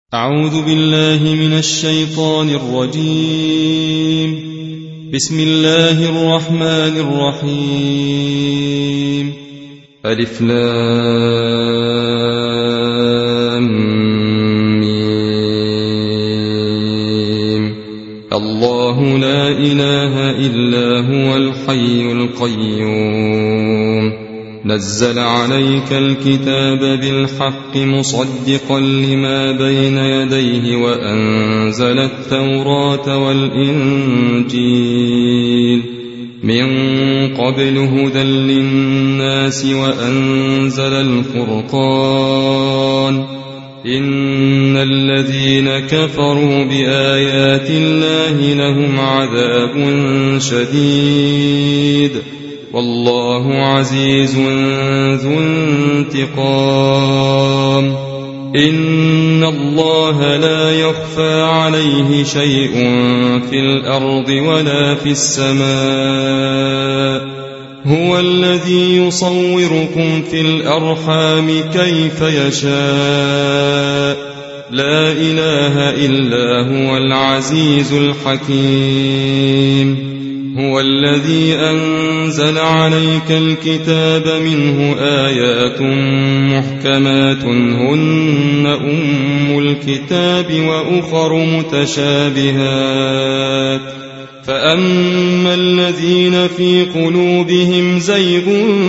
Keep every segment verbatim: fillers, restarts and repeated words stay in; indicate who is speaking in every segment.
Speaker 1: أعوذ بالله من الشيطان الرجيم. بسم الله الرحمن الرحيم. ألف لام ميم. الله لا إله إلا هو الحي القيوم نزل عليك الكتاب بالحق مصدقا لما بين يديه وأنزل التوراة والإنجيل من قبل هدى للناس وأنزل الفرقان إن الذين كفروا بآيات الله لهم عذاب شديد والله عزيز ذو انتقام. إن الله لا يخفى عليه شيء في الأرض ولا في السماء هو الذي يصوركم في الأرحام كيف يشاء لا إله إلا هو العزيز الحكيم. هو الذي أنزل عليك الكتاب منه آيات محكمات هن أم الكتاب وأخر متشابهات فأما الذين في قلوبهم زيغ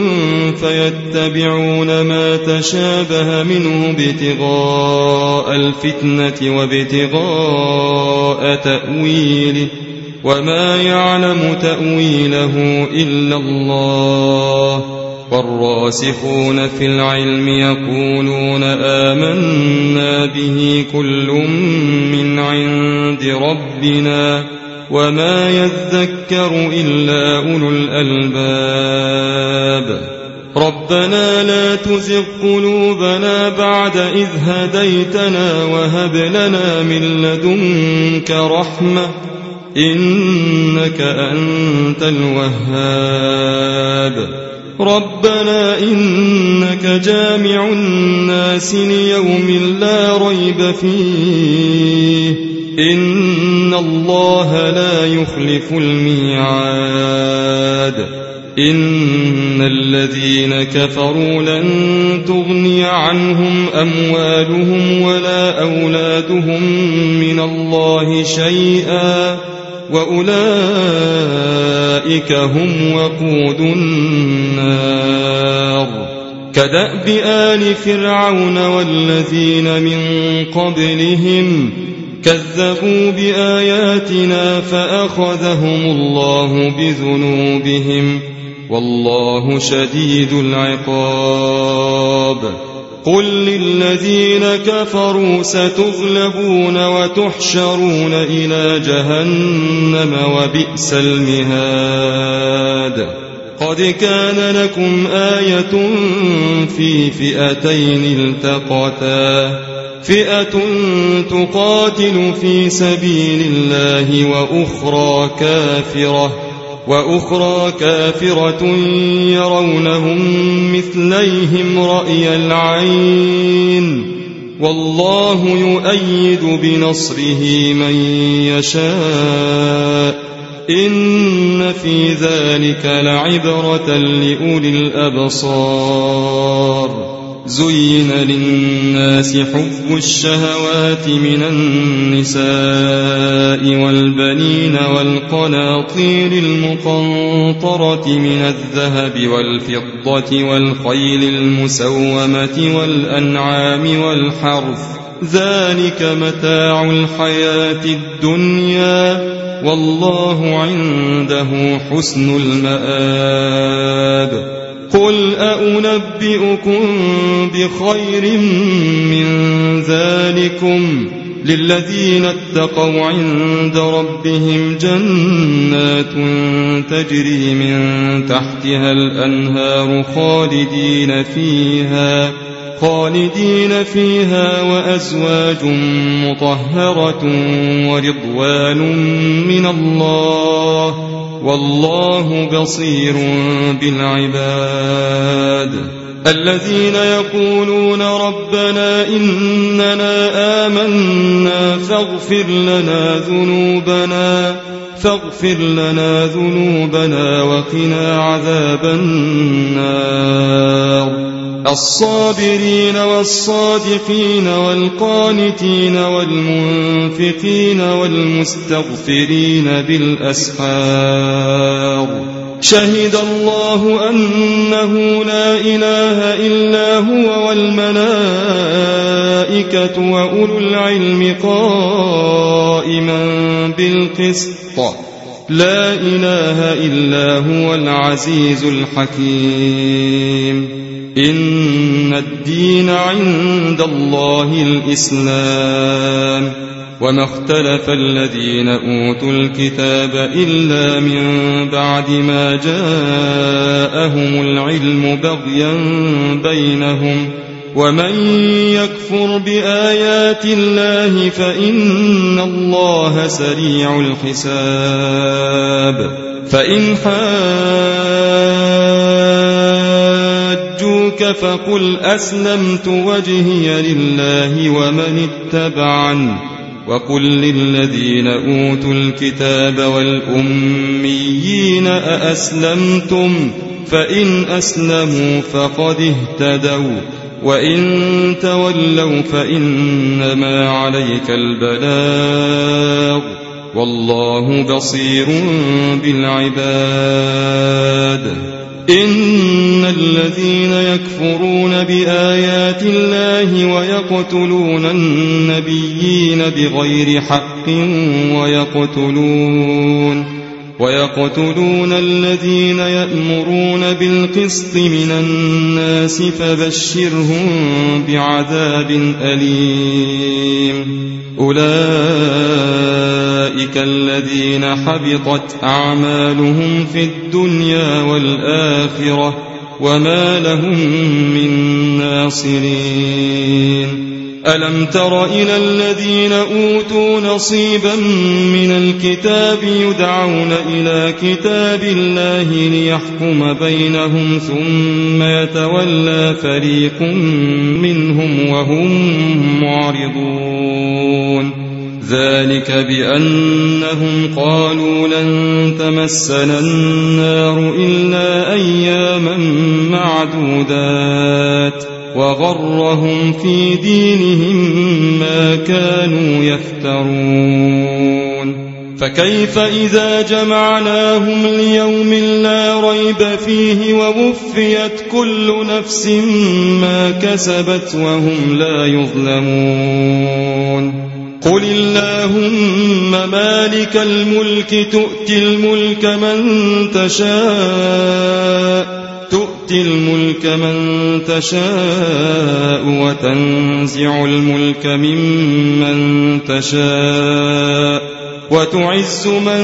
Speaker 1: فيتبعون ما تشابه منه ابتغاء الفتنة وابتغاء تأويله وما يعلم تأويله إلا الله والراسخون في العلم يقولون آمنا به كل من عند ربنا وما يذكر إلا أولو الألباب. ربنا لا تزغ قلوبنا بعد إذ هديتنا وهب لنا من لدنك رحمة إنك أنت الوهاب. ربنا إنك جامع الناس ليوم لا ريب فيه إن الله لا يخلف الميعاد. إن الذين كفروا لن تغني عنهم أموالهم ولا أولادهم من الله شيئا وأولئك هم وقود النار. كدأب آل فرعون والذين من قبلهم كذبوا بآياتنا فأخذهم الله بذنوبهم والله شديد العقاب. قل للذين كفروا ستغلبون وتحشرون إلى جهنم وبئس المهاد. قد كان لكم آية في فئتين التقتا فئة تقاتل في سبيل الله وأخرى كافرة وأخرى كافرة يرونهم مثليهم رأي العين والله يؤيد بنصره من يشاء إن في ذلك لعبرة لأولي الأبصار. زين للناس حب الشهوات من النساء والبنين والقناطير المقنطرة من الذهب والفضة والخيل المسومة والأنعام والحرث ذلك متاع الحياة الدنيا والله عنده حسن المآب. قل أأنبئكم بخير من ذلكم للذين اتقوا عند ربهم جنات تجري من تحتها الأنهار خالدين فيها خالدين فيها وأزواج مطهرة ورضوان من الله والله بصير بالعباد. الذين يقولون ربنا إننا آمنا فاغفر لنا ذنوبنا فاغفر لنا ذنوبنا وقنا عذاب النار الصابرين والصادقين والقانتين والمنفقين والمستغفرين بالأسحار شهد الله أنه لا إله إلا هو والملائكة وأولو العلم قائما بالقسط لا إله إلا هو العزيز الحكيم إن الدين عند الله الإسلام وما اختلف الذين أوتوا الكتاب إلا من بعد ما جاءهم العلم بغيا بينهم ومن يكفر بآيات الله فإن الله سريع الحساب فإن حاجوك فقل أسلمت وجهي لله ومن اتبعني وقل للذين أوتوا الكتاب والأميين أأسلمتم فإن أسلموا فقد اهتدوا وإن تولوا فإنما عليك البلاغ والله بصير بالعباد إن الذين يكفرون بآيات الله ويقتلون النبيين بغير حق ويقتلون ويقتلون الذين يأمرون بالقسط من الناس فبشرهم بعذاب أليم أولئك الذين حبطت أعمالهم في الدنيا والآخرة وما لهم من ناصرين ألم تر إلى الذين أوتوا نصيبا من الكتاب يدعون إلى كتاب الله ليحكم بينهم ثم يتولى فريق منهم وهم معرضون ذلك بأنهم قالوا لن تمسنا النار إلا أياما معدودات وغرهم في دينهم ما كانوا يفترون فكيف إذا جمعناهم ليوم لا ريب فيه ووفيت كل نفس ما كسبت وهم لا يظلمون قل اللهم مالك الملك تؤتي الملك من تشاء تؤتي الملك من تشاء وتنزع الملك ممن تشاء وتعز من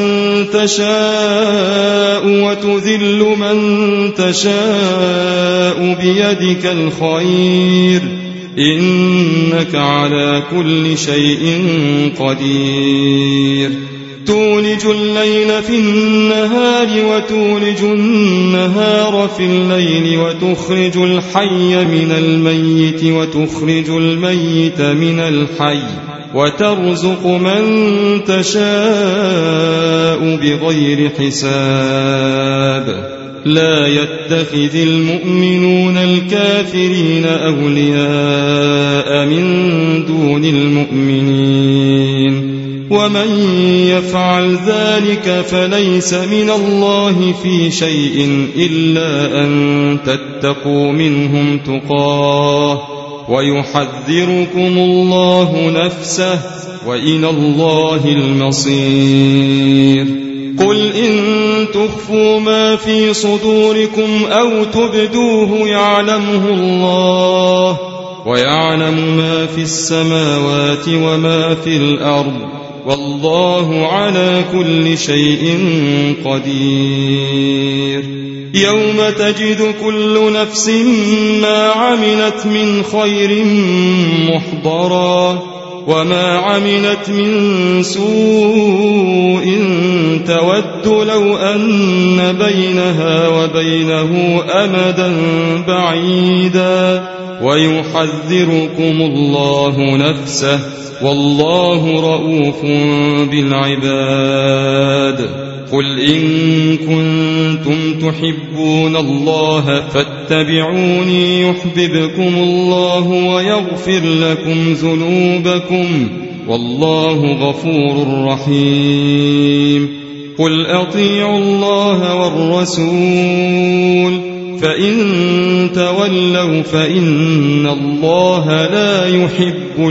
Speaker 1: تشاء وتذل من تشاء بيدك الخير إنك على كل شيء قدير تولج الليل في النهار وتولج النهار في الليل وتخرج الحي من الميت وتخرج الميت من الحي وترزق من تشاء بغير حساب لا يتخذ المؤمنون الكافرين أولياء من دون المؤمنين ومن يفعل ذلك فليس من الله في شيء إلا أن تتقوا منهم تقاه ويحذركم الله نفسه وإلى الله المصير قل إن تخفوا ما في صدوركم أو تبدوه يعلمه الله ويعلم ما في السماوات وما في الأرض والله على كل شيء قدير يوم تجد كل نفس ما عملت من خير محضرا وما عملت من سوء تود لو أن بينها وبينه أمدا بعيدا ويحذركم الله نفسه والله رؤوف بالعباد. قل إن كنتم تحبون الله فاتبعوني يحببكم الله ويغفر لكم ذنوبكم والله غفور رحيم. قل أطيعوا الله والرسول فإن تولوا فإن الله لا يحب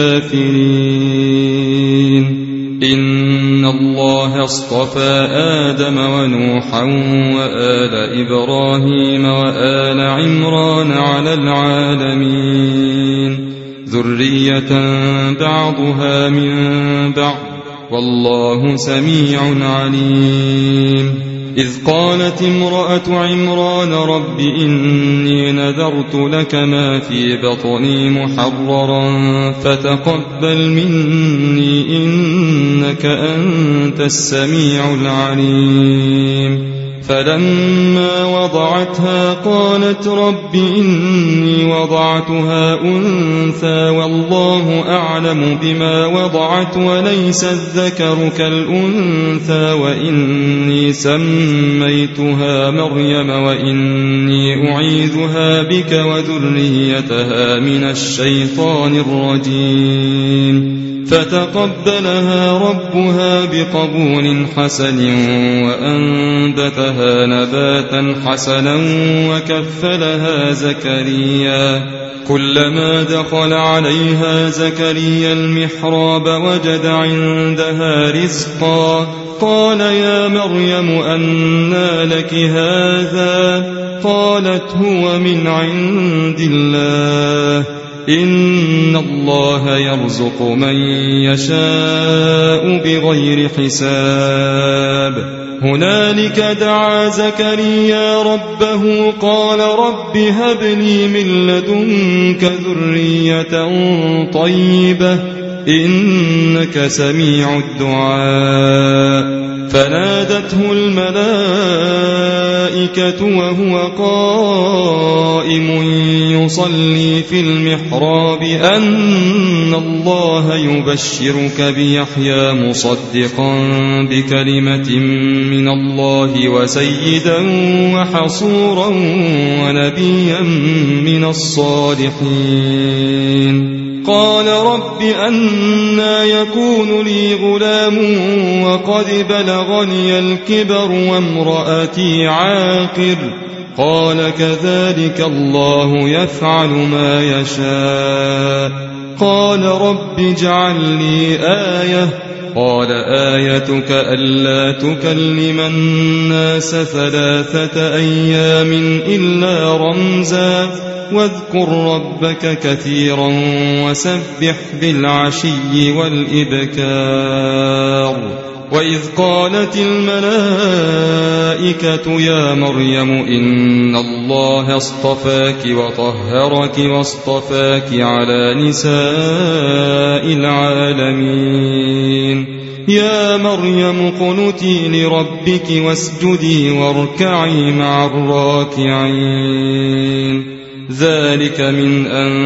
Speaker 1: الكافرين. إن الله اصطفى آدم ونوحا وآل إبراهيم وآل عمران على العالمين ذرية بعضها من بعض والله سميع عليم. إذ قالت امرأة عمران رب إني نذرت لك ما في بطني محررا فتقبل مني إنك أنت السميع العليم. فلما وضعتها قالت رب إني وضعتها أنثى والله أعلم بما وضعت وليس الذكر كالأنثى وإني سميتها مريم وإني أعيذها بك وذريتها من الشيطان الرجيم. فتقبلها ربها بقبول حسن وأنبتها نباتا حسنا وكفلها زكريا. كلما دخل عليها زكريا المحراب وجد عندها رزقا قال يا مريم أنى لك هذا قالت هو من عند الله إن الله يرزق من يشاء بغير حساب. هنالك دعا زكريا ربه قال رب هب لي من لدنك ذرية طيبة إنك سميع الدعاء. فنادته الملائكة وهو قائم يصلي في المحراب أن الله يبشرك بيحيى مصدقا بكلمة من الله وسيدا وحصورا ونبيا من الصالحين. قال رب أنى يكون لي غلام وقد بلغني الكبر وامرأتي عاقر قال كذلك الله يفعل ما يشاء. قال رب اجعل لي آية قال آيتك ألا تكلم الناس ثلاثة أيام إلا رمزا واذكر ربك كثيرا وسبح بالعشي والإبكار. وإذ قالت الملائكة يا مريم إن الله اصطفاك وطهرك واصطفاك على نساء العالمين. يا مريم قنتي لربك واسجدي واركعي مع الراكعين. ذلك من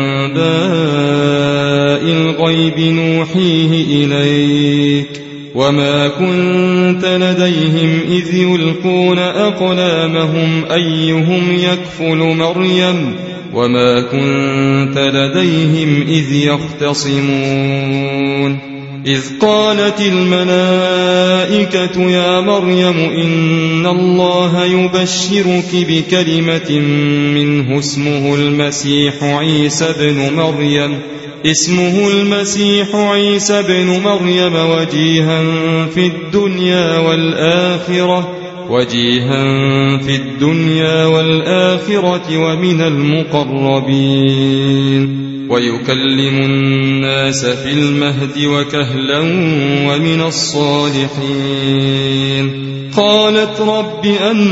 Speaker 1: أنباء الغيب نوحيه إليك وما كنت لديهم إذ يلقون أقلامهم أيهم يكفل مريم وما كنت لديهم إذ يختصمون. إذ قالت الملائكة يا مريم إن الله يبشرك بكلمة منه اسمه المسيح عيسى بن مريم اسمه المسيح عيسى بن مريم وجيها في الدنيا والآخرة وجيها في الدنيا والآخرة ومن المقربين ويكلم الناس في المهد وكهلا ومن الصالحين. قالت رب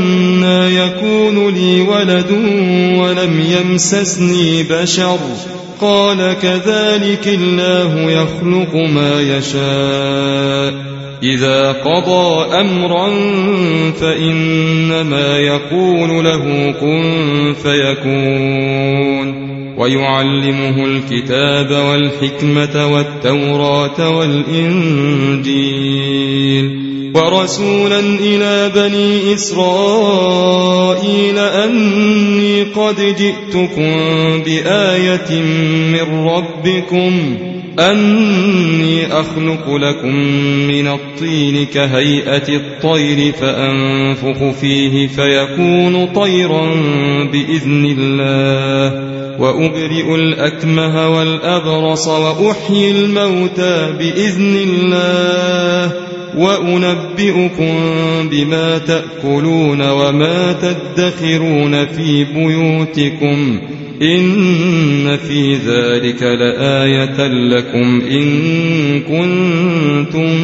Speaker 1: أنى يكون لي ولد ولم يمسسني بشر قال كذلك الله يخلق ما يشاء إذا قضى أمرا فإنما يقول له كن فيكون ويعلمه الكتاب والحكمة والتوراة والإنجيل ورسولا إلى بني إسرائيل أني قد جئتكم بآية من ربكم أني أخلق لكم من الطين كهيئة الطير فأنفخ فيه فيكون طيرا بإذن الله وأبرئ الأكمه والأبرص وأحيي الموتى بإذن الله وأنبئكم بما تأكلون وما تدخرون في بيوتكم إن في ذلك لآية لكم إن كنتم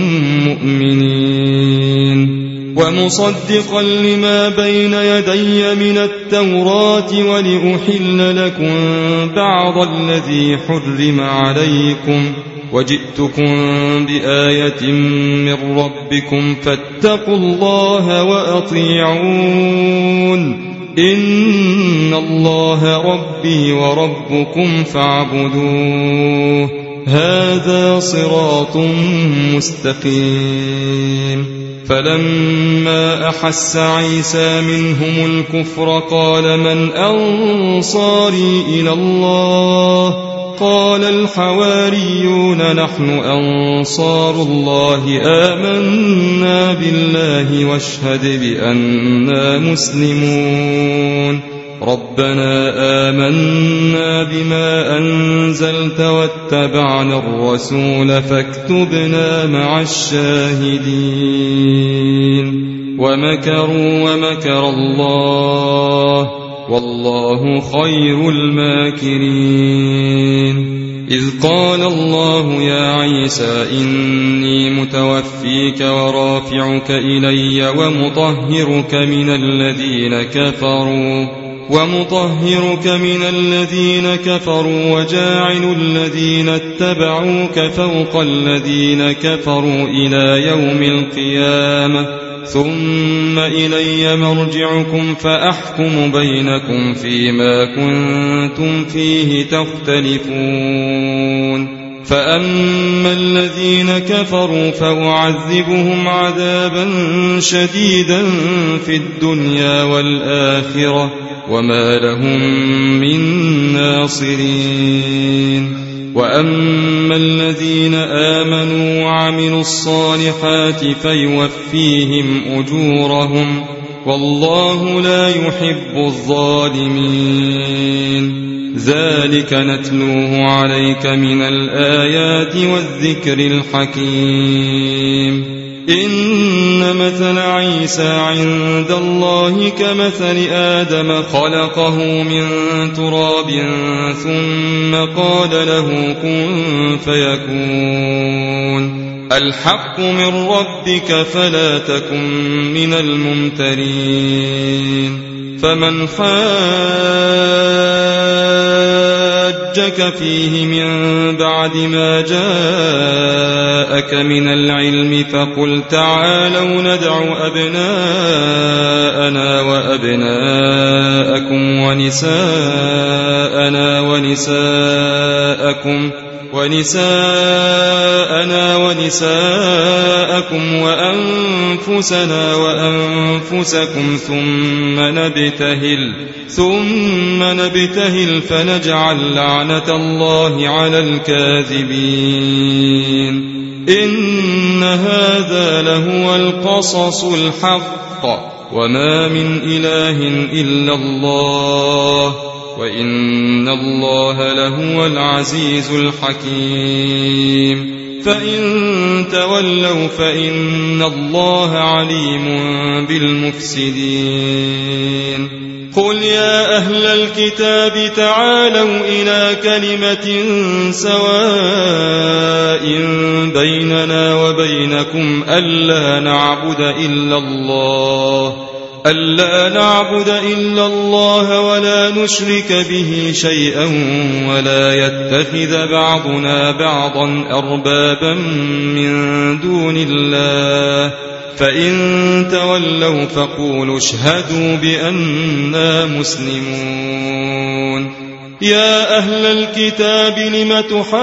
Speaker 1: مؤمنين ومصدقا لما بين يدي من التوراة ولأحل لكم بعض الذي حرم عليكم وجئتكم بآية من ربكم فاتقوا الله وأطيعون إن الله ربي وربكم فاعبدوه هذا صراط مستقيم فلما أحس عيسى منهم الكفر قال من أنصاري إلى الله قال الحواريون نحن أنصار الله آمنا بالله واشهد بأننا مسلمون ربنا آمنا بما أنزلت واتبعنا الرسول فاكتبنا مع الشاهدين ومكروا ومكر الله والله خير الماكرين إذ قال الله يا عيسى إني متوفيك ورافعك إلي ومطهرك من الذين كفروا ومطهرك من الذين كفروا وجاعل الذين اتبعوك فوق الذين كفروا إلى يوم القيامة ثم إلي مرجعكم فأحكم بينكم فيما كنتم فيه تختلفون فأما الذين كفروا فأعذبهم عذابا شديدا في الدنيا والآخرة وما لهم من ناصرين وأما الذين آمنوا وعملوا الصالحات فيوفيهم أجورهم والله لا يحب الظالمين ذلك نتلوه عليك من الآيات والذكر الحكيم إن مثل عيسى عند الله كمثل آدم خلقه من تراب ثم قال له كن فيكون الحق من ربك فلا تكن من الممترين فمن حاجك فيه من بعد ما جاءك من العلم فقل تعالوا ندع أبناءنا وأبناءكم ونساءنا ونساءكم ونساءنا ونساءكم وأنفسنا وأنفسكم ثم نبتهل ثم نبتهل فنجعل لعنة الله على الكاذبين إن هذا لهو القصص الحق وما من إله إلا الله وإن الله لهو العزيز الحكيم فإن تولوا فإن الله عليم بالمفسدين قل يا أهل الكتاب تعالوا إلى كلمة سواء بيننا وبينكم ألا نعبد إلا الله ألا نعبد إلا الله ولا نشرك به شيئا ولا يتخذ بعضنا بعضا أربابا من دون الله فإن تولوا فقولوا اشهدوا بأننا مسلمون. يا أهل الكتاب لم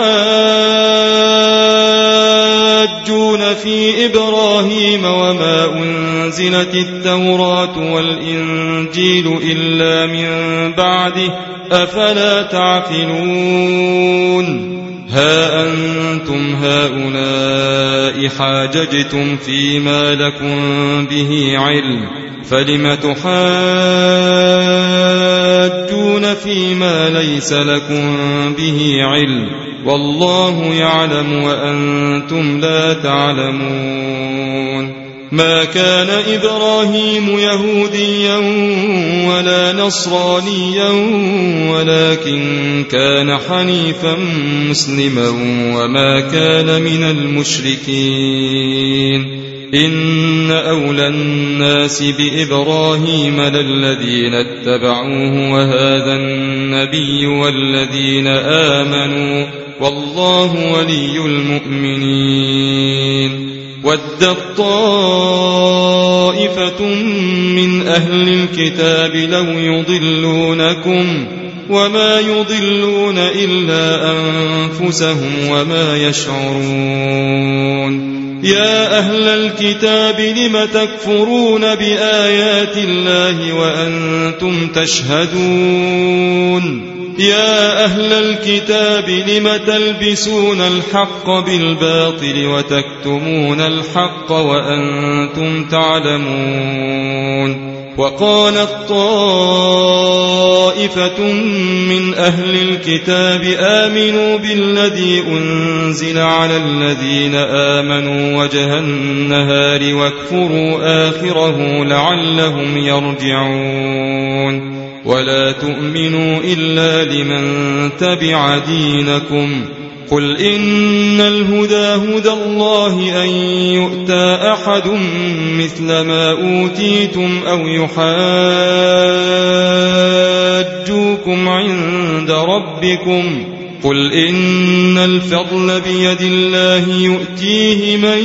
Speaker 1: تحاجون في إبراهيم وما أنزلت التوراة والإنجيل إلا من بعده أفلا تعقلون. ها أنتم هؤلاء حاججتم فيما لكم به علم فلم تحاجون فيما ليس لكم به علم والله يعلم وأنتم لا تعلمون. ما كان إبراهيم يهوديا ولا نصرانيا ولكن كان حنيفا مسلما وما كان من المشركين. إن أولى الناس بإبراهيم للذين اتبعوه وهذا النبي والذين آمنوا والله ولي المؤمنين. ودت طائفة من أهل الكتاب لو يضلونكم وما يضلون إلا أنفسهم وما يشعرون. يا أهل الكتاب لم تكفرون بآيات الله وأنتم تشهدون. يا أهل الكتاب لم تلبسون الحق بالباطل وتكتمون الحق وأنتم تعلمون. وقالت طائفة من أهل الكتاب آمنوا بالذي أنزل على الذين آمنوا وجه النهار واكفروا آخره لعلهم يرجعون. ولا تؤمنوا إلا لمن تبع دينكم. قل إن الهدى هدى الله أن يؤتى أحد مثل ما أوتيتم أو يحاجوكم عند ربكم. قل إن الفضل بيد الله يؤتيه من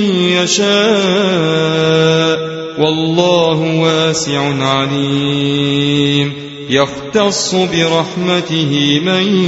Speaker 1: يشاء والله واسع عليم. يختص برحمته من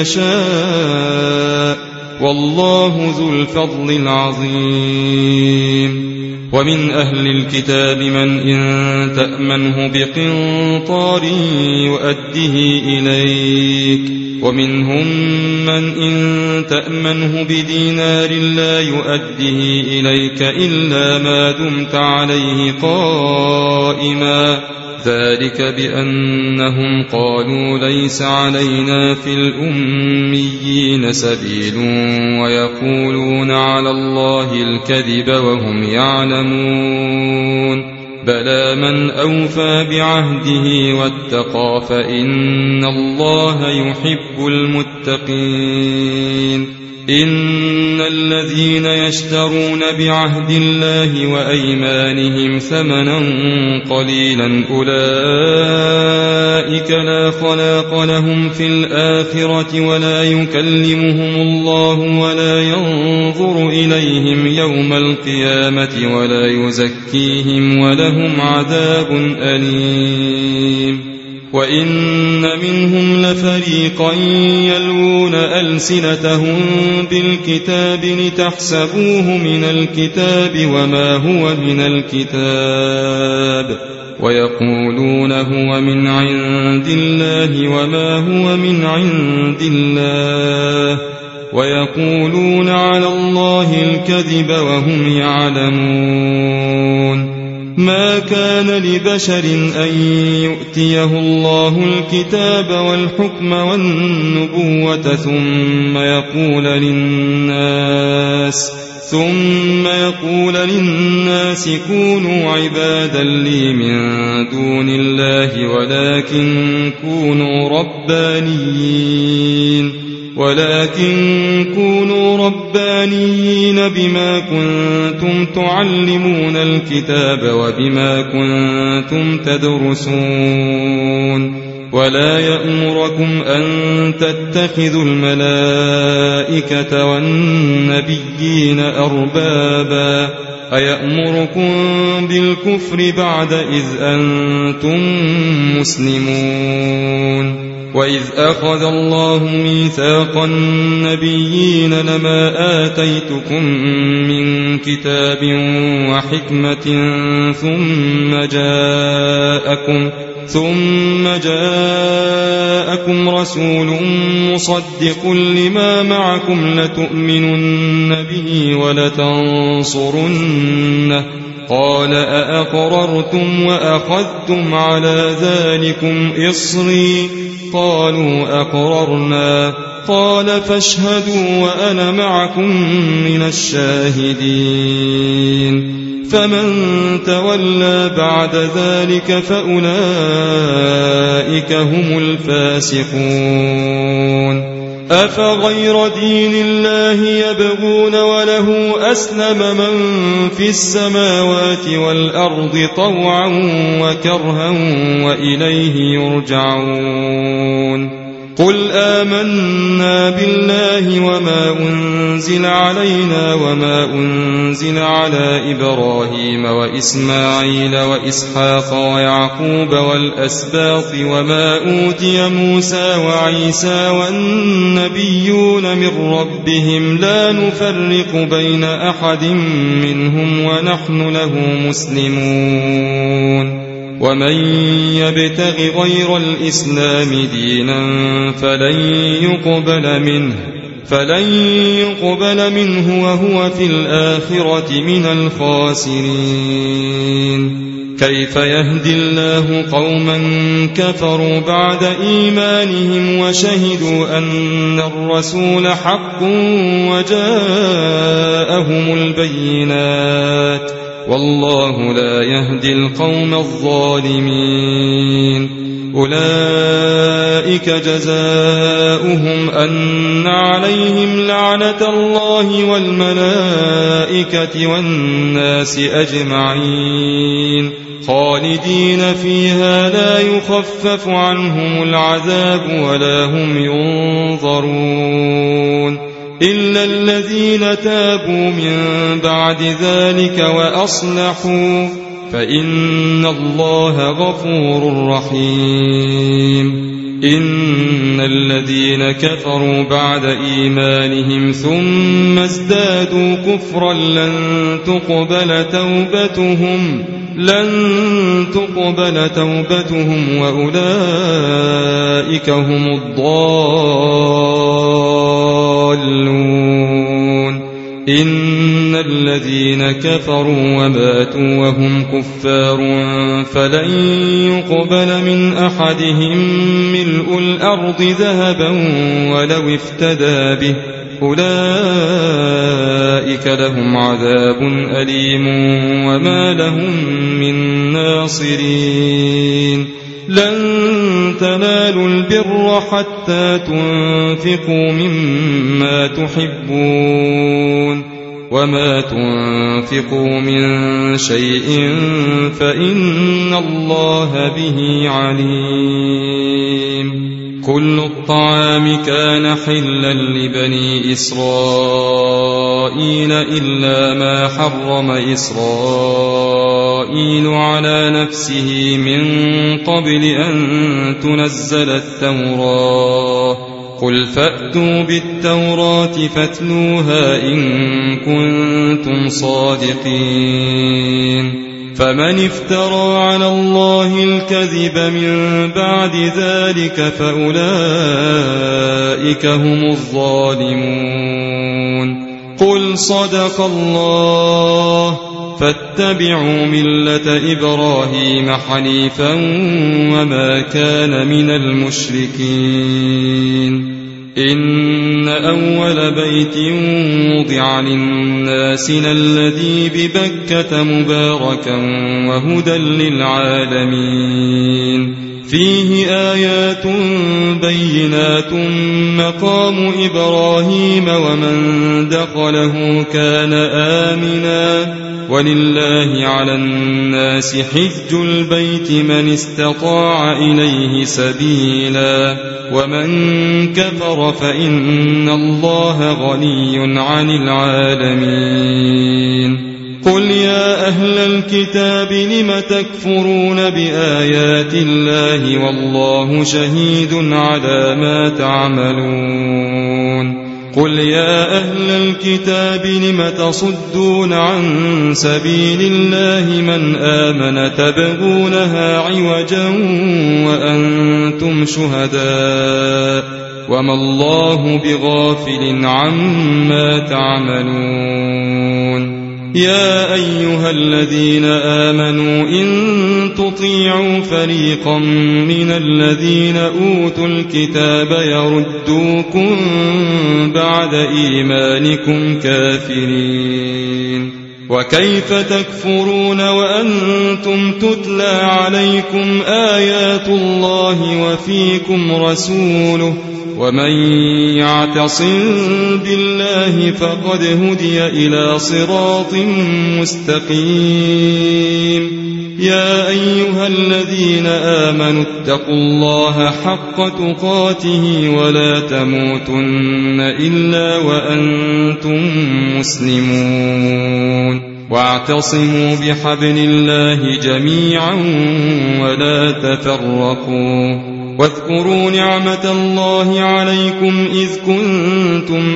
Speaker 1: يشاء والله ذو الفضل العظيم. ومن أهل الكتاب من إن تأمنه بقنطار يؤده إليك ومنهم من إن تأمنه بدينار لا يؤده إليك إلا ما دمت عليه قائما. ذلك بأنهم قالوا ليس علينا في الأميين سبيل ويقولون على الله الكذب وهم يعلمون. بلى من أوفى بعهده واتقى فإن الله يحب المتقين. إن الذين يشترون بعهد الله وأيمانهم ثمنا قليلا أولئك لا خلاق لهم في الآخرة ولا يكلمهم الله ولا ينظر إليهم يوم القيامة ولا يزكيهم ولهم عذاب أليم. وإن منهم لفريقا يلوون ألسنتهم بالكتاب لتحسبوه من الكتاب وما هو من الكتاب ويقولون هو من عند الله وما هو من عند الله ويقولون على الله الكذب وهم يعلمون. ما كان لبشر أن يؤتيه الله الكتاب والحكم والنبوة ثم يقول للناس ثم يقول للناس كونوا عبادا لي من دون الله ولكن كونوا ربانيين ولكن كونوا ربانيين بما كنتم تعلمون الكتاب وبما كنتم تدرسون ولا يأمركم أن تتخذوا الملائكة والنبيين أربابا أيأمركم بالكفر بعد إذ أنتم مسلمون وإذ أخذ الله ميثاق النبيين لما آتيتكم من كتاب وحكمة ثم جاءكم ثم جاءكم رسول مصدق لما معكم لتؤمنن به ولتنصرنه قال أأقررتم وأخذتم على ذلكم إصري قالوا أقررنا قال فاشهدوا وأنا معكم من الشاهدين فمن تولى بعد ذلك فأولئك هم الفاسقون أفغير دين الله يبغون وله أسلم من في السماوات والأرض طوعا وكرها وإليه يرجعون قل آمنا بالله وما أنزل علينا وما أنزل على إبراهيم وإسماعيل وإسحاق ويعقوب والأسباط وما أوتي موسى وعيسى والنبيون من ربهم لا نفرق بين أحد منهم ونحن له مسلمون ومن يبتغ غير الإسلام دينا فلن يقبل منه فلن يقبل منه وهو في الآخرة من الخاسرين كيف يهدي الله قوما كفروا بعد إيمانهم وشهدوا أن الرسول حق وجاءهم البينات والله لا يهدي القوم الظالمين أولئك جزاؤهم أن عليهم لعنة الله والملائكة والناس أجمعين خالدين فيها لا يخفف عنهم العذاب ولا هم ينظرون إلا الذين تابوا من بعد ذلك وأصلحوا فإن الله غفور رحيم إن الذين كفروا بعد إيمانهم ثم ازدادوا كفرا لن تقبل توبتهم لن تقبل توبتهم وأولئك هم الضالون إن الذين كفروا وماتوا وهم كفار فلن يقبل من أحدهم ملء الأرض ذهبا ولو افتدى به أولئك لهم عذاب أليم وما لهم من ناصرين لن تنالوا البر حتى تنفقوا مما تحبون وما تنفقوا من شيء فإن الله به عليم كل الطعام كان حلا لبني إسرائيل إلا ما حرم إسرائيل على نفسه من قبل أن تنزل التوراة قل فأتوا بالتوراة فاتلوها إن كنتم صادقين فمن افترى على الله الكذب من بعد ذلك فأولئك هم الظالمون قل صدق الله فاتبعوا ملة إبراهيم حنيفا وما كان من المشركين إن أول بيت وضع للناس الذي ببكة مباركا وهدى للعالمين فيه آيات بينات مقام إبراهيم ومن دخله كان آمنا ولله على الناس حج البيت من استطاع إليه سبيلا ومن كفر فإن الله غني عن العالمين قل يا أهل الكتاب لم تكفرون بآيات الله والله شهيد على ما تعملون قل يا أهل الكتاب لم تصدون عن سبيل الله من آمن تبغونها عوجا وأنتم شهداء وما الله بغافل عما تعملون يا أيها الذين آمنوا إن تطيعوا فريقا من الذين أوتوا الكتاب يردوكم بعد إيمانكم كافرين وكيف تكفرون وأنتم تتلى عليكم آيات الله وفيكم رسوله ومن يعتصم بالله فقد هدي إلى صراط مستقيم يا أيها الذين آمنوا اتقوا الله حق تقاته ولا تموتن إلا وأنتم مسلمون واعتصموا بحبل الله جميعا ولا تفرقوا واذكروا نعمة الله عليكم إذ كنتم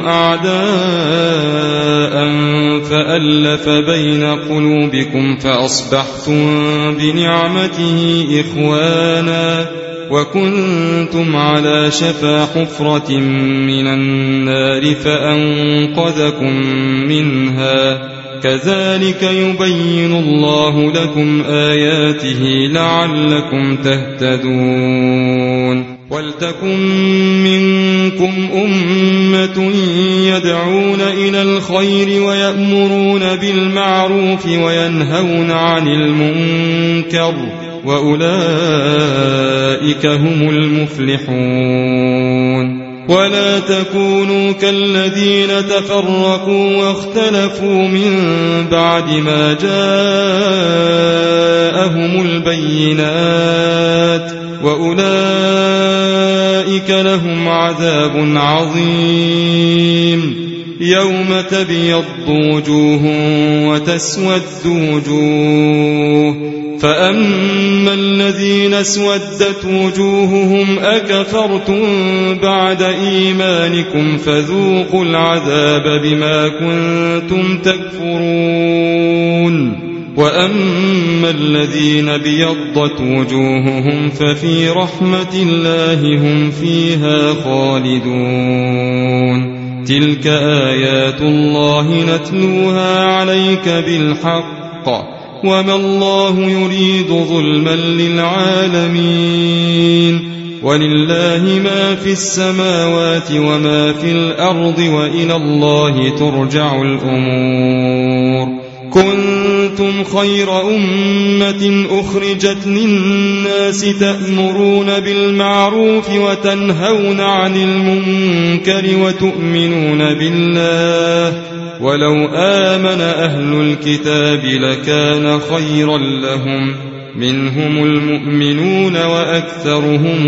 Speaker 1: أعداء فألف بين قلوبكم فأصبحتم بنعمته إخوانا وكنتم على شفا حفرة من النار فأنقذكم منها كذلك يبين الله لكم آياته لعلكم تهتدون ولتكن منكم أمة يدعون إلى الخير ويأمرون بالمعروف وينهون عن المنكر وأولئك هم المفلحون ولا تكونوا كالذين تفرقوا واختلفوا من بعد ما جاءهم البينات وأولئك لهم عذاب عظيم يوم تبيض وجوه وتسود وجوه فأما الذين اسودت وجوههم أكفرتم بعد إيمانكم فذوقوا العذاب بما كنتم تكفرون وأما الذين بيضت وجوههم ففي رحمة الله هم فيها خالدون تلك آيات الله نتلوها عليك بالحق وما الله يريد ظلما للعالمين ولله ما في السماوات وما في الأرض وإلى الله ترجع الأمور كنتم خير أمة أخرجت للناس تأمرون بالمعروف وتنهون عن المنكر وتؤمنون بالله ولو آمن أهل الكتاب لكان خيرا لهم منهم المؤمنون وأكثرهم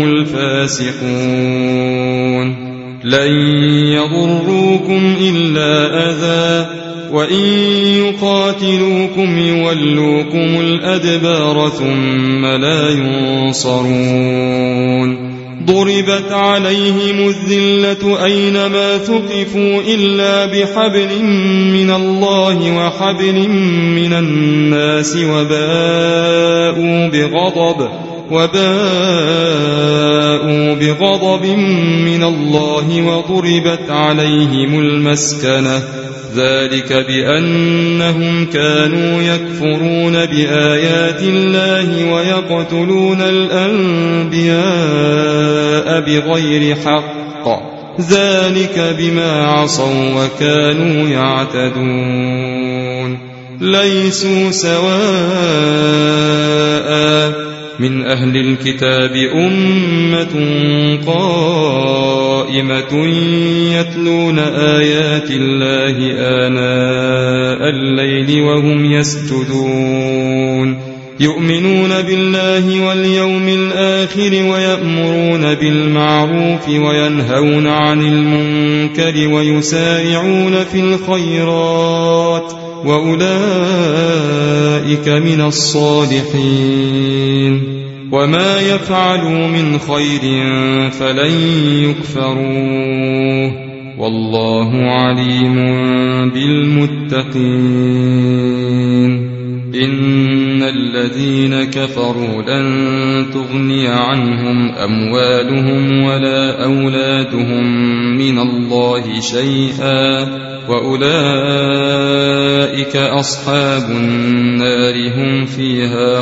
Speaker 1: الفاسقون لن يضروكم إلا أذى وإن يقاتلوكم يولوكم الأدبار ثم لا ينصرون ضربت عليهم الذلة أينما ثقفوا إلا بحبل من الله وحبل من الناس وباءوا بغضب وباءوا بغضب من الله وضربت عليهم المسكنة ذلك بأنهم كانوا يكفرون بآيات الله ويقتلون الأنبياء بغير حق ذلك بما عصوا وكانوا يعتدون ليسوا سواء من أهل الكتاب أمة قائمة يتلون آيات الله آناء الليل وهم يسجدون يؤمنون بالله واليوم الآخر ويأمرون بالمعروف وينهون عن المنكر ويسارعون في الخيرات وأولئك من الصالحين وما يفعلوا من خير فلن يكفروه والله عليم بالمتقين إن الذين كفروا لن تغني عنهم أموالهم ولا أولادهم من الله شيئا وأولئك أصحاب النار هم فيها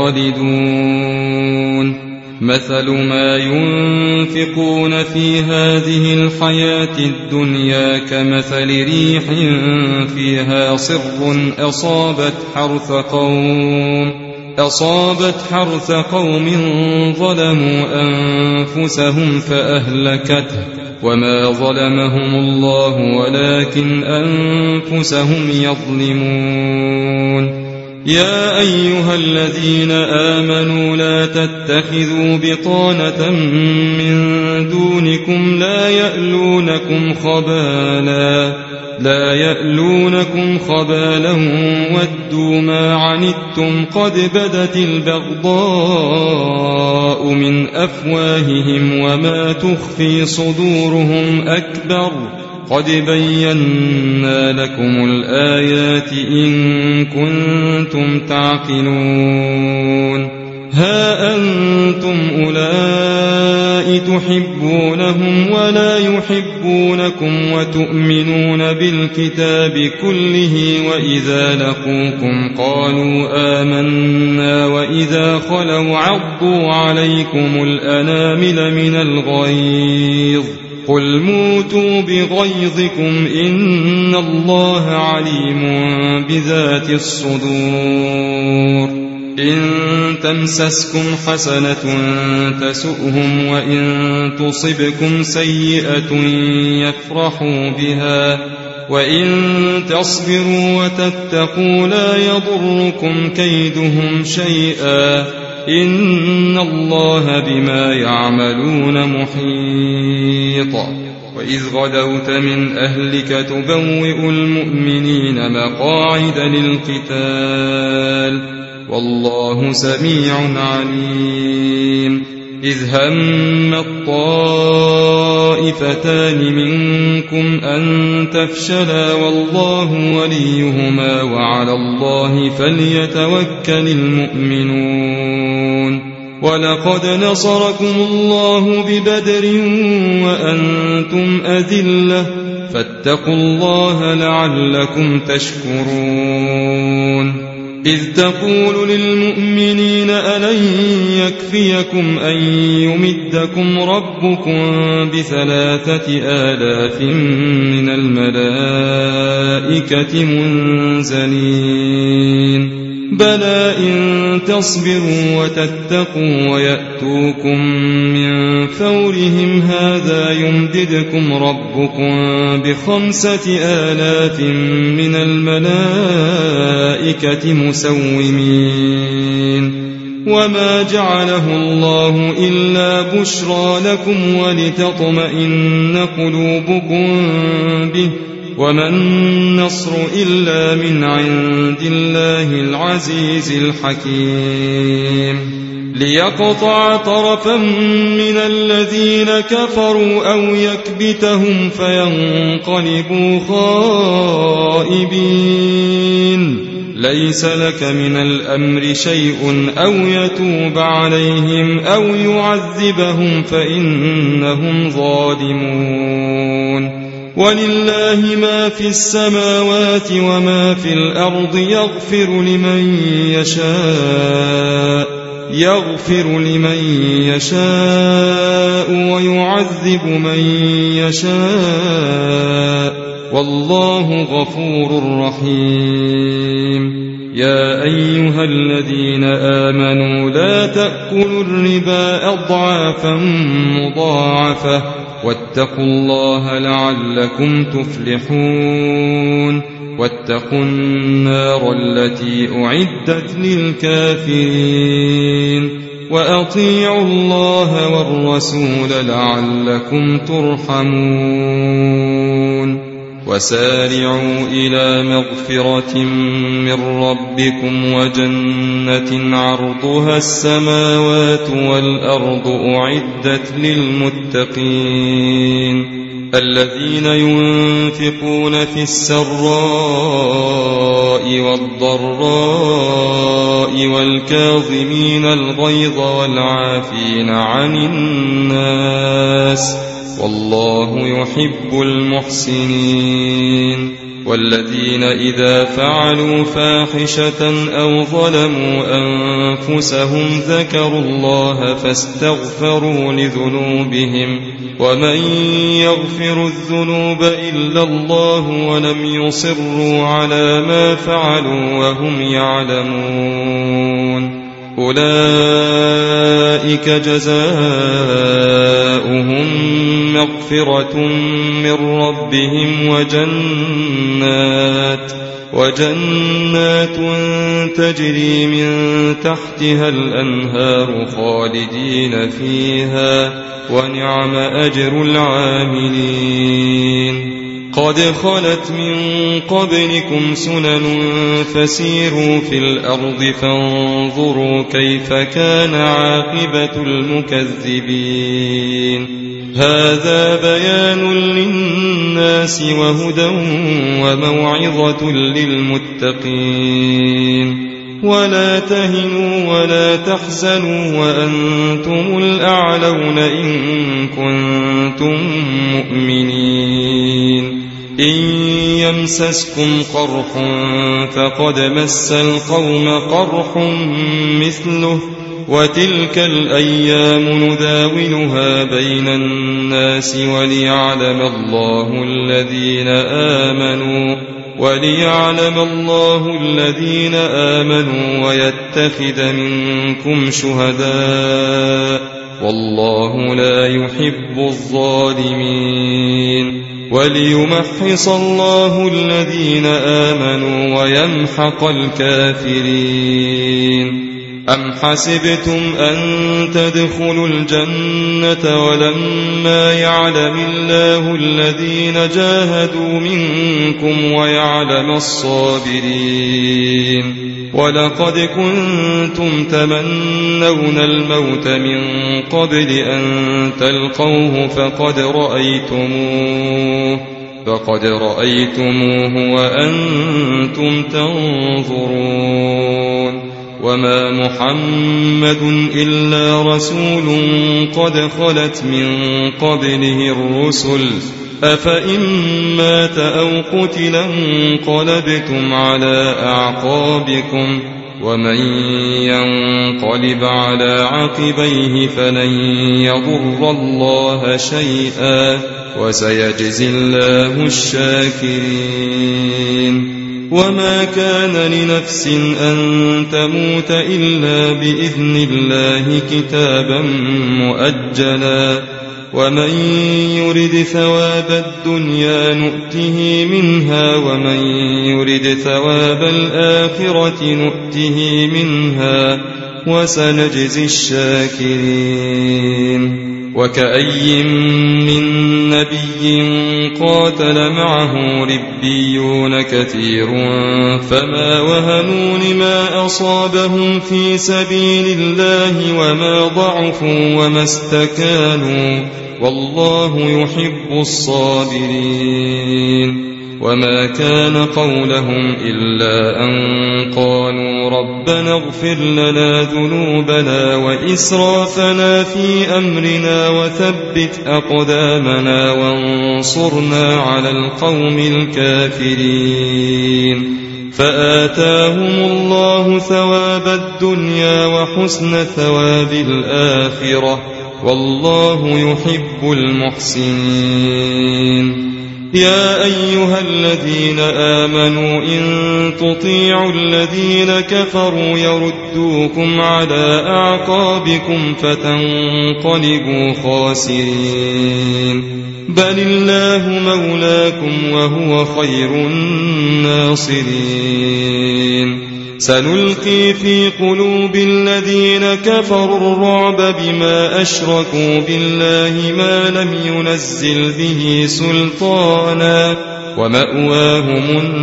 Speaker 1: خالدون مثل ما ينفقون في هذه الحياة الدنيا كمثل ريح فيها صر أصابت حرث قوم أصابت حرث قوم ظلموا أنفسهم فأهلكته وما ظلمهم الله ولكن أنفسهم يظلمون يا أيها الذين آمنوا لا تتخذوا بطانة من دونكم لا يألونكم خبالا لا يألونكم خبالا ودوا ما عنتم قد بدت البغضاء من أفواههم وما تخفي صدورهم أكبر قد بينا لكم الآيات إن كنتم تعقلون ها أنتم أولئك تحبونهم ولا يحبونكم وتؤمنون بالكتاب كله وإذا لقوكم قالوا آمنا وإذا خلوا عضوا عليكم الأنامل من الغيظ قل موتوا بغيظكم إن الله عليم بذات الصدور إن تمسسكم حسنة تسؤهم وإن تصبكم سيئة يفرحوا بها وإن تصبروا وتتقوا لا يضركم كيدهم شيئا إن الله بما يعملون محيط وإذ غدوت من أهلك تبوئ المؤمنين مقاعد للقتال والله سميع عليم إذ هم الطائفتان منكم أن تفشلا والله وليهما وعلى الله فليتوكل المؤمنون ولقد نصركم الله ببدر وأنتم أذلة فاتقوا الله لعلكم تشكرون إذ تقول للمؤمنين ألن يكفيكم أن يمدكم ربكم بثلاثة آلاف من الملائكة منزلين بلى إن تصبروا وتتقوا ويأتوكم من فورهم هذا يمددكم ربكم بخمسة آلاف من الملائكة مسومين وما جعله الله إلا بشرى لكم ولتطمئن قلوبكم به وما النصر إلا من عند الله العزيز الحكيم ليقطع طرفا من الذين كفروا أو يكبتهم فينقلبوا خائبين ليس لك من الأمر شيء أو يتوب عليهم أو يعذبهم فإنهم ظالمون ولله ما في السماوات وما في الأرض يغفر لمن يشاء يغفر لمن يشاء ويعذب من يشاء والله غفور رحيم يا أيها الذين آمنوا لا تأكلوا الربا أضعافا مضاعفة واتقوا الله لعلكم تفلحون واتقوا النار التي أعدت للكافرين وأطيعوا الله والرسول لعلكم ترحمون وسارعوا إلى مغفرة من ربكم وجنة عرضها السماوات والأرض أعدت للمتقين الذين ينفقون في السراء والضراء والكاظمين الغيظ والعافين عن الناس والله يحب المحسنين والذين إذا فعلوا فاحشة أو ظلموا أنفسهم ذكروا الله فاستغفروا لذنوبهم ومن يغفر الذنوب إلا الله ولم يصروا على ما فعلوا وهم يعلمون أولئك جزاؤهم مغفرة من ربهم وجنات وجنات تجري من تحتها الأنهار خالدين فيها ونعم أجر العاملين قد خلت من قبلكم سنن فسيروا في الأرض فانظروا كيف كان عاقبة المكذبين هذا بيان للناس وهدى وموعظة للمتقين ولا تهنوا ولا تحزنوا وأنتم الأعلون إن كنتم مؤمنين إن يمسسكم قرح فقد مس القوم قرح مثله وتلك الأيام نداولها بين الناس وليعلم الله الذين آمنوا وليعلم الله الذين آمنوا ويتخذ منكم شهداء والله لا يحب الظالمين وليمحص الله الذين آمنوا ويمحق الكافرين أم حسبتم أن تدخلوا الجنة ولما يعلم الله الذين جاهدوا منكم ويعلم الصابرين ولقد كنتم تمنون الموت من قبل أن تلقوه فقد رأيتموه فقد رأيتموه وأنتم تنظرون وما محمد إلا رسول قد خلت من قبله الرسل أفإن مات أو قتلا انقلبتم على أعقابكم ومن ينقلب على عقبيه فلن يضر الله شيئا وسيجزي الله الشاكرين وما كان لنفس أن تموت إلا بإذن الله كتابا مؤجلا ومن يرد ثواب الدنيا نؤته منها ومن يرد ثواب الآخرة نؤته منها وسنجزي الشاكرين وكأي من نبي قاتل معه ربيون كثير فما وهنوا لما أصابهم في سبيل الله وما ضعفوا وما استكانوا والله يحب الصابرين وما كان قولهم إلا أن قالوا ربنا اغفر لنا ذنوبنا وإسرافنا في أمرنا وثبت أقدامنا وانصرنا على القوم الكافرين فآتاهم الله ثواب الدنيا وحسن ثواب الآخرة والله يحب المحسنين يا أيها الذين آمنوا إن تطيعوا الذين كفروا يردوكم على أعقابكم فتنقلبوا خاسرين بل الله مولاكم وهو خير الناصرين سنلقي في قلوب الذين كفروا الرعب بما أشركوا بالله ما لم ينزل به سلطانا ومأواهم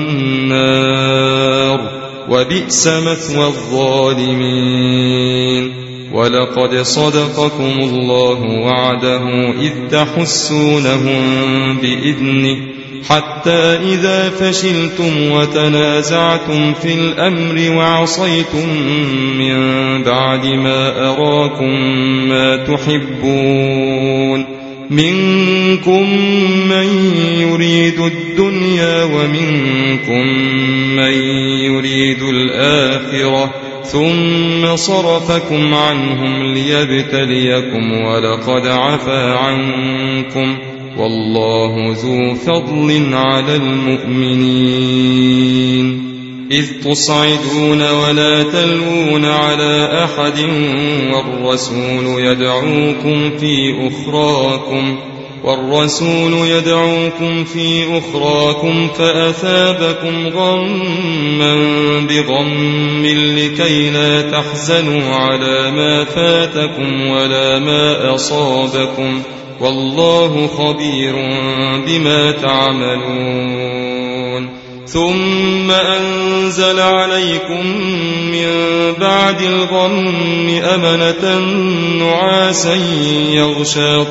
Speaker 1: النار وبئس مثوى الظالمين ولقد صدقكم الله وعده إذ تحسونهم بإذنه حتى إذا فشلتم وتنازعتم في الأمر وعصيتم من بعد ما أراكم ما تحبون منكم من يريد الدنيا ومنكم من يريد الآخرة ثم صرفكم عنهم ليبتليكم ولقد عفا عنكم والله ذو فضل على المؤمنين إذ تصعدون ولا تلوون على أحد والرسول يدعوكم في أخراكم والرسول يدعوكم في أخراكم فأثابكم غما بغم لكي لا تحزنوا على ما فاتكم ولا ما أصابكم والله خبير بما تعملون ثم أنزل عليكم من بعد الغم أمنة نعاسا يغشى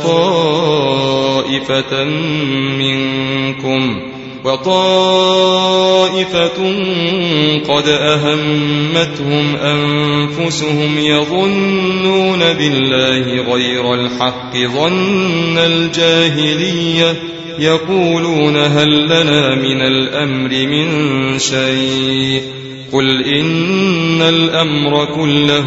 Speaker 1: طائفة منكم وطائفة قد أهمتهم أنفسهم يظنون بالله غير الحق ظن الجاهلية يقولون هل لنا من الأمر من شيء قل إن الأمر كله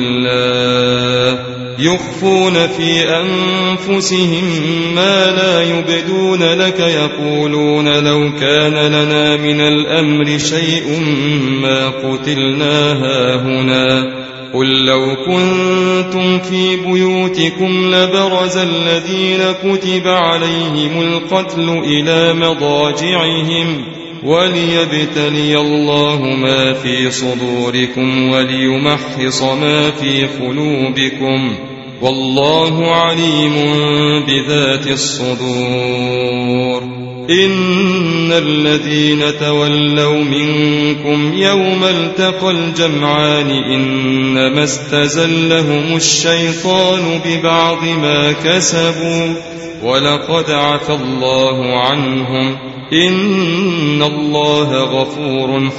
Speaker 1: لله يخفون في أنفسهم ما لا يبدون لك يقولون لو كان لنا من الأمر شيء ما قتلنا هاهنا قل لو كنتم في بيوتكم لبرز الذين كتب عليهم القتل إلى مضاجعهم وليبتلي الله ما في صدوركم وليمحص ما في قلوبكم والله عليم بذات الصدور إن الذين تولوا منكم يوم التقى الجمعان إنما استزلهم الشيطان ببعض ما كسبوا ولقد عفى الله عنهم إن الله غفور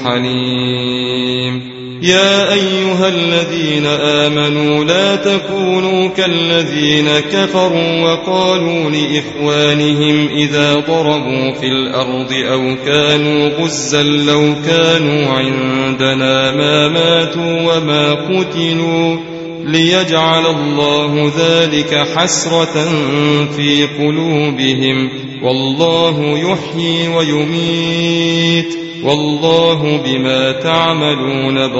Speaker 1: حليم يا أيها الذين آمنوا لا تكونوا كالذين كفروا وقالوا لإخوانهم إذا ضربوا في الأرض أو كانوا غزا لو كانوا عندنا ما ماتوا وما قتلوا ليجعل الله ذلك حسرة في قلوبهم والله يحيي ويميت والله بما تعملون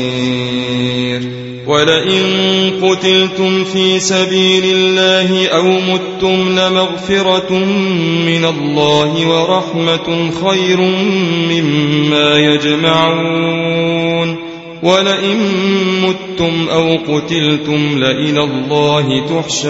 Speaker 1: بصير ولئن قتلتم في سبيل الله أو متم لمغفرة من الله ورحمة خير مما يجمعون ولئن متم أو قتلتم لإلى الله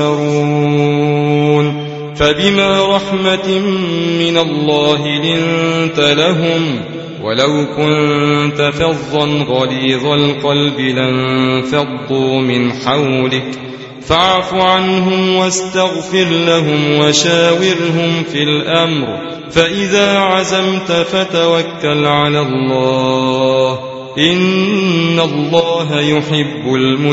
Speaker 1: تحشرون فبما رحمة من الله لنت لهم ولو كنت فظا غليظ القلب لانفضوا من حولك فاعف عنهم واستغفر لهم وشاورهم في الأمر فإذا عزمت فتوكل على الله إن الله يحب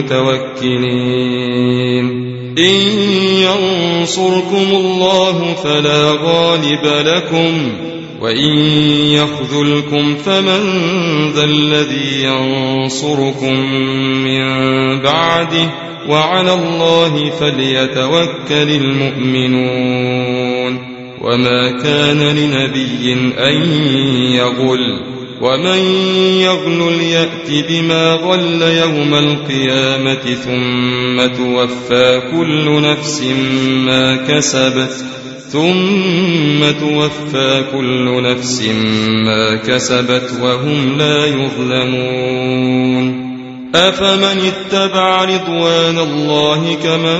Speaker 1: المتوكلين إن ينصركم الله فلا غالب لكم وإن يخذلكم فمن ذا الذي ينصركم من بعده وعلى الله فليتوكل المؤمنون وما كان لنبي أن يغل ومن يغل يأت بما غل يوم القيامة ثم توفى كل نفس ما كسبت ثم توفى كل نفس ما كسبت وهم لا يظلمون أفمن اتبع رضوان الله كمن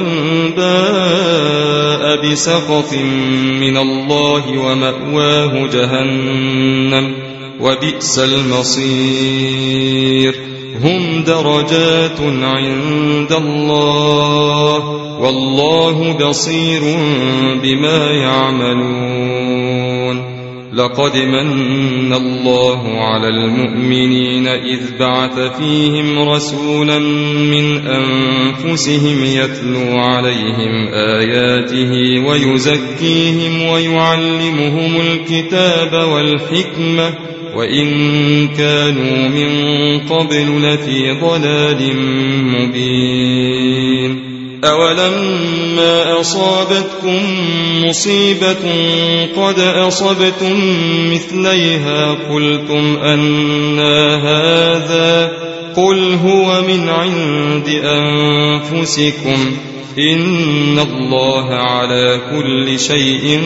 Speaker 1: باء بسخط من الله ومأواه جهنم وبئس المصير هم درجات عند الله والله بصير بما يعملون لقد من الله على المؤمنين إذ بعث فيهم رسولا من أنفسهم يتلو عليهم آياته ويزكيهم ويعلمهم الكتاب والحكمة وإن كانوا من قبل لفي ضلال مبين أولما أصابتكم مصيبة قد أصبتم مثليها قلتم أنى هذا قل هو من عند أنفسكم إن الله على كل شيء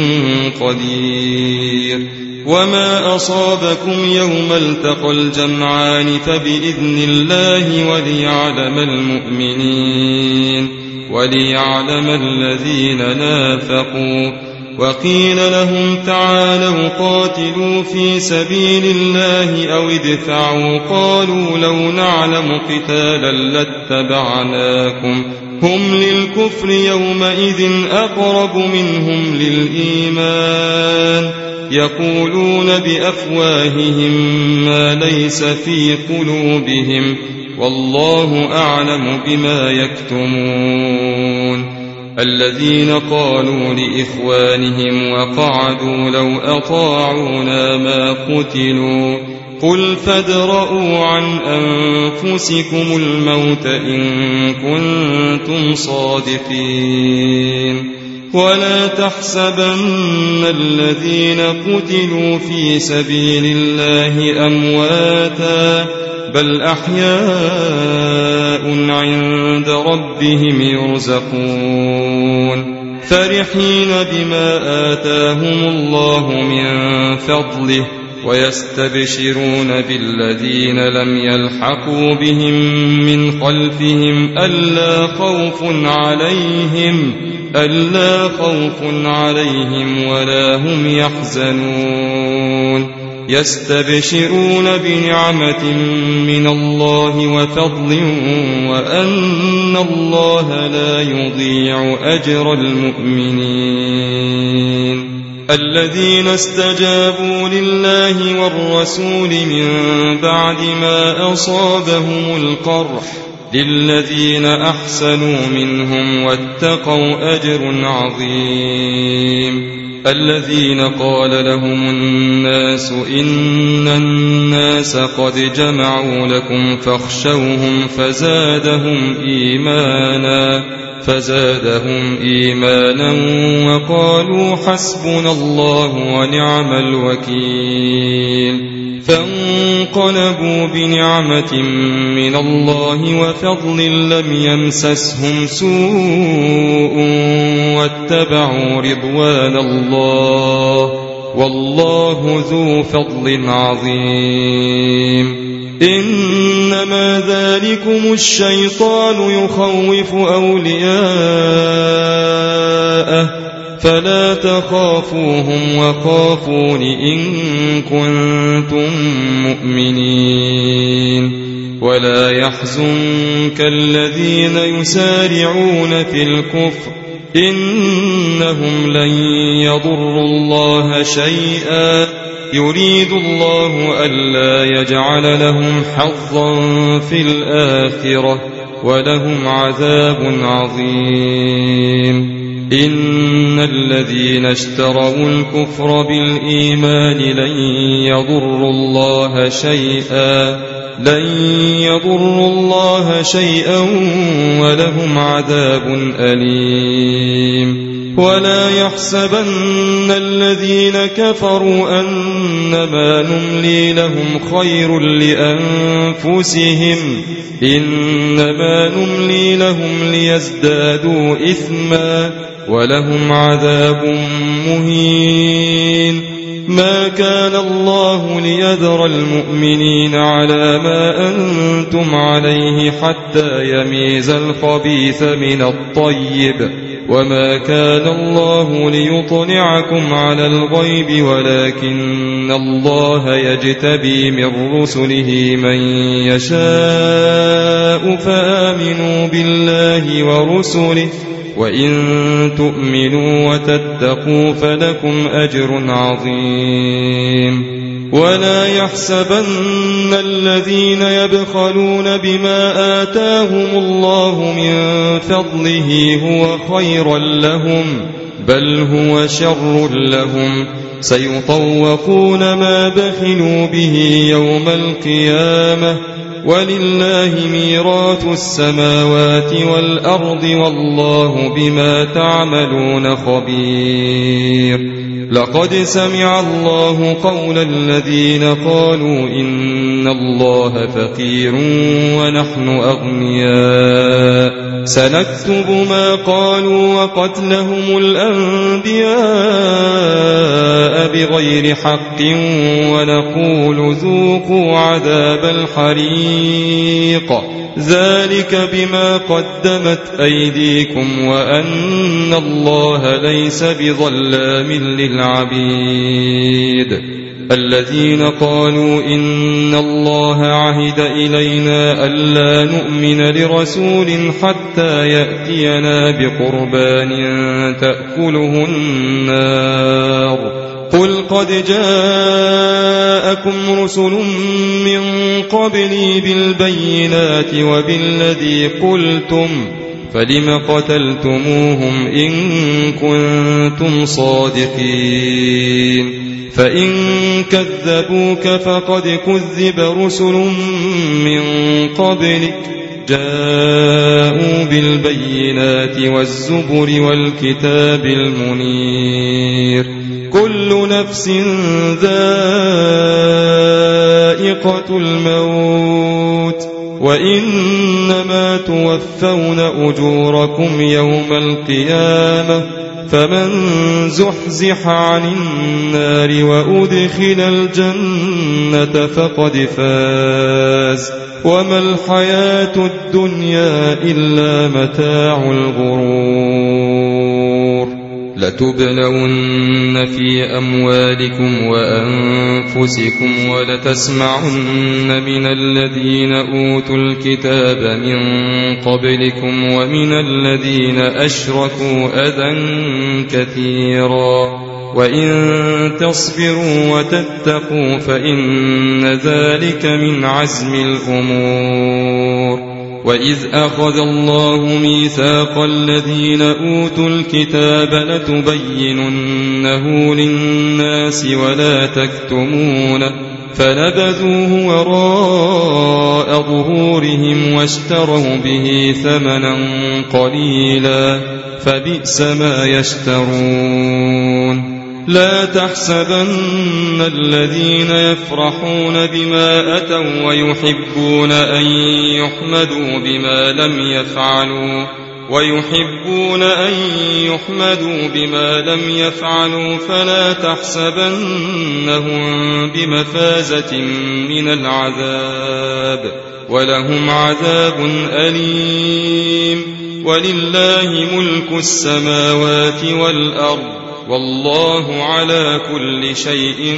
Speaker 1: قدير وما أصابكم يوم التقى الجمعان فبإذن الله وليعلم المؤمنين وليعلم الذين نافقوا وقيل لهم تعالوا قاتلوا في سبيل الله أو ادفعوا قالوا لو نعلم قتالا لاتبعناكم هم للكفر يومئذ أقرب منهم للإيمان يقولون بأفواههم ما ليس في قلوبهم والله أعلم بما يكتمون الذين قالوا لإخوانهم وقعدوا لو أطاعونا ما قتلوا قل فادرءوا عن أنفسكم الموت إن كنتم صادقين ولا تحسبن الذين قتلوا في سبيل الله أمواتا بل أحياء عند ربهم يرزقون فرحين بما آتاهم الله من فضله ويستبشرون بالذين لم يلحقوا بهم من خلفهم ألا خوف عليهم ألا خوف عليهم ولا هم يحزنون يستبشرون بنعمة من الله وفضل وأن الله لا يضيع أجر المؤمنين الذين استجابوا لله والرسول من بعد ما أصابهم القرح للذين أحسنوا منهم واتقوا أجر عظيم الذين قال لهم الناس إن الناس قد جمعوا لكم فاخشوهم فزادهم إيمانا فزادهم إيمانا وقالوا حسبنا الله ونعم الوكيل فانقلبوا بنعمة من الله وفضل لم يمسسهم سوء واتبعوا رضوان الله والله ذو فضل عظيم إنما ذلكم الشيطان يخوف أولياءه فلا تخافوهم وخافون إن كنتم مؤمنين ولا يحزنك الذين يسارعون في الكفر إنهم لن يضروا الله شيئا يريد الله ألا يجعل لهم حظا في الآخرة ولهم عذاب عظيم إن الذين اشتروا الكفر بالإيمان لن يضروا الله شيئا لن يضروا الله شيئا ولهم عذاب أليم ولا يحسبن الذين كفروا أنما نملي لهم خير لأنفسهم إنما نملي لهم ليزدادوا إثما ولهم عذاب مهين. ما كان الله ليذر المؤمنين على ما أنتم عليه حتى يميز الخبيث من الطيب وما كان الله ليطلعكم على الغيب ولكن الله يجتبي من رسله من يشاء فآمنوا بالله ورسله وإن تؤمنوا وتتقوا فلكم أجر عظيم. ولا يحسبن الذين يبخلون بما آتاهم الله من فضله هو خيرا لهم بل هو شر لهم سيطوقون ما بخلوا به يوم القيامة ولله ميراث السماوات والأرض والله بما تعملون خبير. لقد سمع الله قول الذين قالوا إن الله فقير ونحن أغنياء سنكتب ما قالوا وقتلهم الأنبياء بغير حق ونقول ذوقوا عذاب الحريق ذلك بما قدمت أيديكم وأن الله ليس بظلام للعبيد. الذين قالوا إن الله عهد إلينا ألا نؤمن لرسول حتى يأتينا بقربان تأكله النار قل قد جاءكم رسل من قبلي بالبينات وبالذي قلتم فلم قتلتموهم إن كنتم صادقين فإن كذبوك فقد كذب رسل من قبلك جاءوا بالبينات والزبر والكتاب المنير كل نفس ذائقة الموت وإنما توفون أجوركم يوم القيامة فمن زحزح عن النار وأدخل الجنة فقد فاز وما الحياة الدنيا إلا متاع الغرور. لتبلون في أموالكم وأنفسكم ولتسمعن من الذين أوتوا الكتاب من قبلكم ومن الذين أشركوا أذى كثيرا وإن تصبروا وتتقوا فإن ذلك من عزم الأمور. وإذ أخذ الله ميثاق الذين أوتوا الكتاب لتبيننه للناس ولا تكتمونه فنبذوه وراء ظهورهم واشتروا به ثمنا قليلا فبئس ما يشترون. لا تحسبن الذين يفرحون بما أتوا ويحبون أن يحمدوا بما لم يفعلوا ويحبون أن يحمدوا بما لم يفعلوا فلا تحسبنهم بمفازة من العذاب ولهم عذاب أليم. ولله ملك السماوات والأرض والله على كل شيء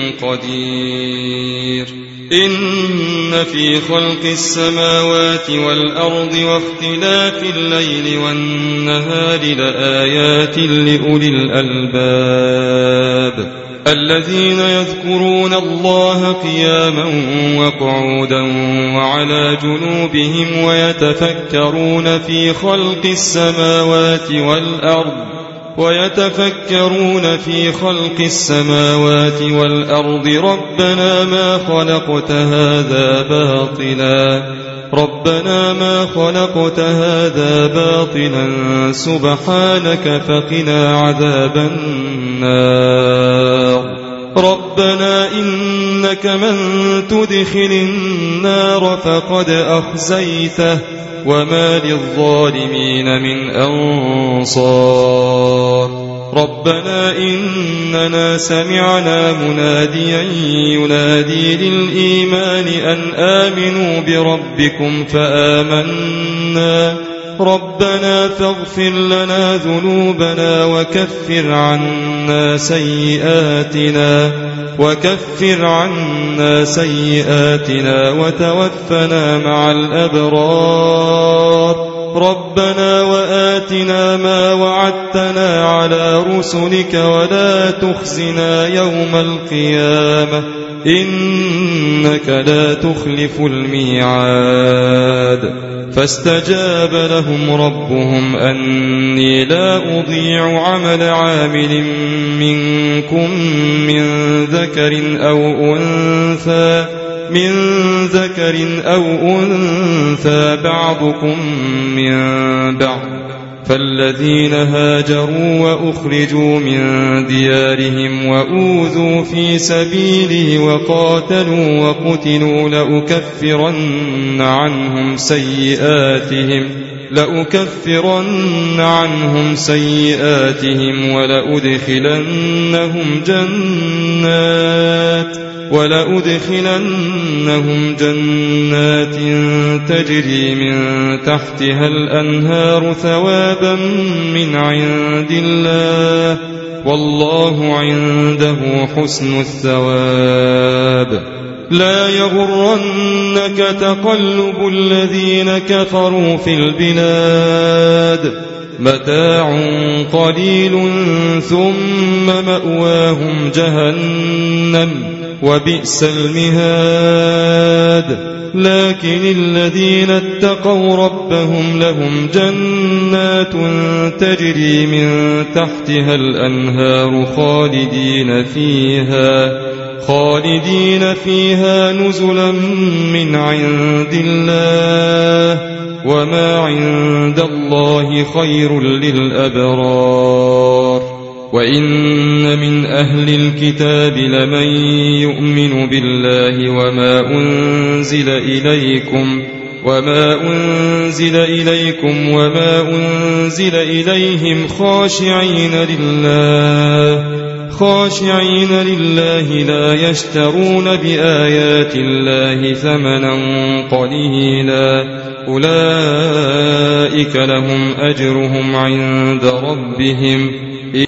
Speaker 1: قدير. إن في خلق السماوات والأرض واختلاف الليل والنهار لآيات لأولي الألباب الذين يذكرون الله قياما وقعودا وعلى جنوبهم ويتفكرون في خلق السماوات والأرض ويتفكرون في خلق السماوات والأرض ربنا ما خلقت هذا باطلا ربنا ما خلقت هذا باطلا سبحانك فقنا عذاب النار ربنا إنك من تدخل النار فقد أخزيته وما للظالمين من أنصار ربنا إننا سمعنا مناديا ينادي للإيمان أن آمنوا بربكم فآمنا ربنا فاغفر لنا ذنوبنا وكفر عنا سيئاتنا وكفر عنا سيئاتنا وتوفنا مع الأبرار ربنا وآتنا ما وعدتنا على رسلك ولا تخزنا يوم القيامة إنك لا تخلف الميعاد فاستجاب لهم ربهم أني لا أضيع عمل عامل منكم من ذكر أو أنثى من ذكر أو أنثى بعضكم من بعض فالذين هاجروا وأخرجوا من ديارهم وأوذوا في سبيلي وقاتلوا وقتلوا لأكفرن عنهم سيئاتهم لأكفرن عنهم سيئاتهم ولأدخلنهم جنات ولأدخلنهم جنات تجري من تحتها الأنهار ثوابا من عند الله والله عنده حسن الثواب لا يغرنك تقلب الذين كفروا في البلاد متاع قليل ثم مأواهم جهنم وبئس المهاد لكن الذين اتقوا ربهم لهم جنات تجري من تحتها الأنهار خالدين فيها خالدين فيها نزلا من عند الله وما عند الله خير للأبرار وإن من أهل الكتاب لمن يؤمن بالله وما أنزل إليكم وما أنزل إليكم وما أنزل إليهم خاشعين لله خاشعين لله لا يشترون بآيات الله ثمنا قليلا أولئك لهم أجرهم عند ربهم